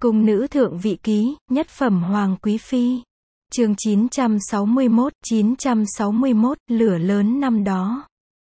Cung nữ thượng vị ký, nhất phẩm hoàng quý phi. Chương 961, lửa lớn năm đó.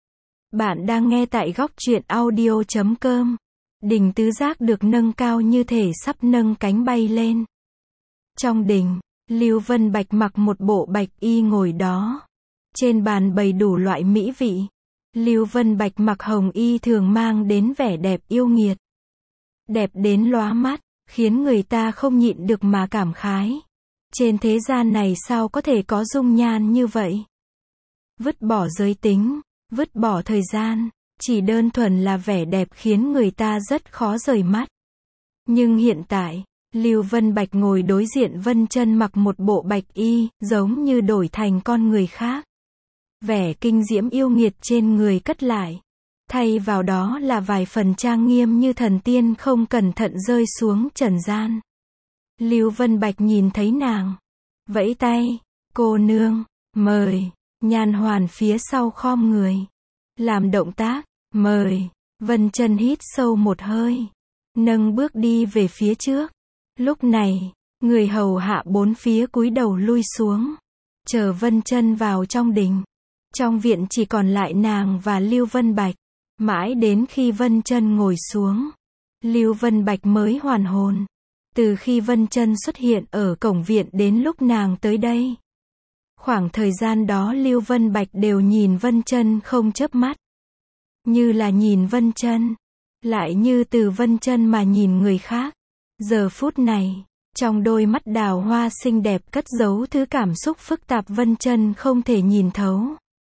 Bạn đang nghe tại góc truyện audio.com. Đình tứ giác được nâng cao như thể sắp nâng cánh bay lên. Trong đình, Lưu Vân Bạch mặc một bộ bạch y ngồi đó. Trên bàn bày đủ loại mỹ vị. Lưu Vân Bạch mặc hồng y thường mang đến vẻ đẹp yêu nghiệt. Đẹp đến lóa mắt, khiến người ta không nhịn được mà cảm khái. Trên thế gian này sao có thể có dung nhan như vậy? Vứt bỏ giới tính, vứt bỏ thời gian, chỉ đơn thuần là vẻ đẹp khiến người ta rất khó rời mắt. Nhưng hiện tại, Lưu Vân Bạch ngồi đối diện Vân Chân mặc một bộ bạch y, giống như đổi thành con người khác. Vẻ kinh diễm yêu nghiệt trên người cất lại. Thay vào đó là vài phần trang nghiêm như thần tiên không cẩn thận rơi xuống trần gian. Lưu Vân Bạch nhìn thấy nàng, vẫy tay, cô nương, mời, Nhan Hoàn phía sau khom người, làm động tác, mời, Vân Chân hít sâu một hơi, nâng bước đi về phía trước. Lúc này, người hầu hạ bốn phía cúi đầu lui xuống, chờ Vân Chân vào trong đình. Trong viện chỉ còn lại nàng và Lưu Vân Bạch. Mãi đến khi Vân Chân ngồi xuống, Lưu Vân Bạch mới hoàn hồn. Từ khi Vân Chân xuất hiện ở cổng viện đến lúc nàng tới đây, khoảng thời gian đó Lưu Vân Bạch đều nhìn Vân Chân không chớp mắt. Như là nhìn Vân Chân, lại như từ Vân Chân mà nhìn người khác. Giờ phút này, trong đôi mắt đào hoa xinh đẹp cất giấu thứ cảm xúc phức tạp Vân Chân không thể nhìn thấu.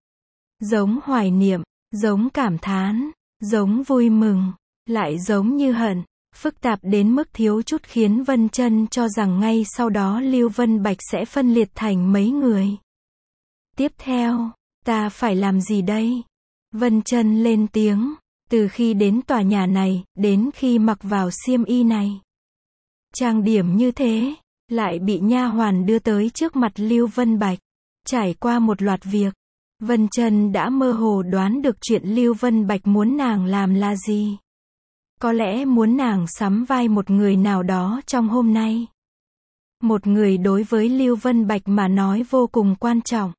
Giống hoài niệm, giống cảm thán, giống vui mừng, lại giống như hận, phức tạp đến mức thiếu chút khiến Vân Chân cho rằng ngay sau đó Lưu Vân Bạch sẽ phân liệt thành mấy người. Tiếp theo, ta phải làm gì đây? Vân Chân lên tiếng, từ khi đến tòa nhà này, đến khi mặc vào xiêm y này. Trang điểm như thế, lại bị nha hoàn đưa tới trước mặt Lưu Vân Bạch. Trải qua một loạt việc, Vân Chân đã mơ hồ đoán được chuyện Lưu Vân Bạch muốn nàng làm là gì. Có lẽ muốn nàng sắm vai một người nào đó trong hôm nay. Một người đối với Lưu Vân Bạch mà nói vô cùng quan trọng.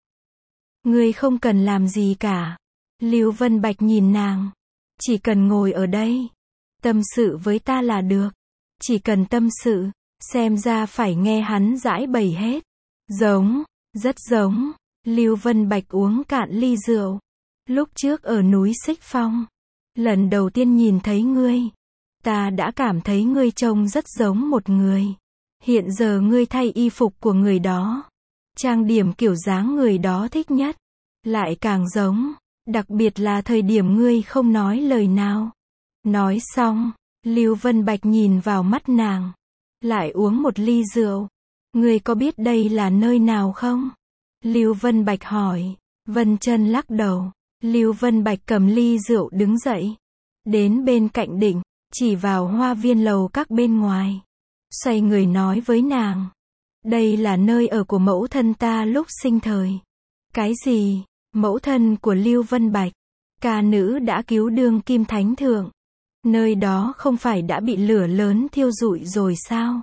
Ngươi không cần làm gì cả. Lưu Vân Bạch nhìn nàng. Chỉ cần ngồi ở đây, tâm sự với ta là được. Chỉ cần tâm sự, xem ra phải nghe hắn giải bày hết. Giống, rất giống. Lưu Vân Bạch uống cạn ly rượu. Lúc trước ở núi Xích Phong, lần đầu tiên nhìn thấy ngươi, ta đã cảm thấy ngươi trông rất giống một người. Hiện giờ ngươi thay y phục của người đó, trang điểm kiểu dáng người đó thích nhất, lại càng giống, đặc biệt là thời điểm ngươi không nói lời nào. Nói xong, Lưu Vân Bạch nhìn vào mắt nàng, lại uống một ly rượu. Ngươi có biết đây là nơi nào không? Lưu Vân Bạch hỏi. Vân Chân lắc đầu. Lưu Vân Bạch cầm ly rượu đứng dậy, đến bên cạnh đỉnh, chỉ vào hoa viên lầu các bên ngoài. Xoay người nói với nàng, đây là nơi ở của mẫu thân ta lúc sinh thời. Cái gì? Mẫu thân của Lưu Vân Bạch? Ca nữ đã cứu đương kim thánh thượng. Nơi đó không phải đã bị lửa lớn thiêu rụi rồi sao?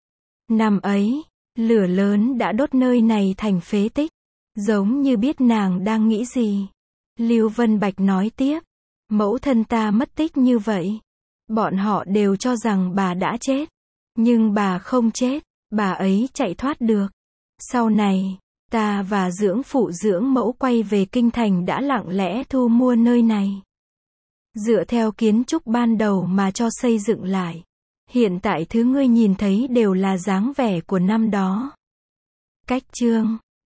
Năm ấy, lửa lớn đã đốt nơi này thành phế tích. Giống như biết nàng đang nghĩ gì. Lưu Vân Bạch nói tiếp, mẫu thân ta mất tích như vậy. Bọn họ đều cho rằng bà đã chết. Nhưng bà không chết, bà ấy chạy thoát được. Sau này, ta và dưỡng phụ dưỡng mẫu quay về kinh thành đã lặng lẽ thu mua nơi này. Dựa theo kiến trúc ban đầu mà cho xây dựng lại. Hiện tại thứ ngươi nhìn thấy đều là dáng vẻ của năm đó. Cách chương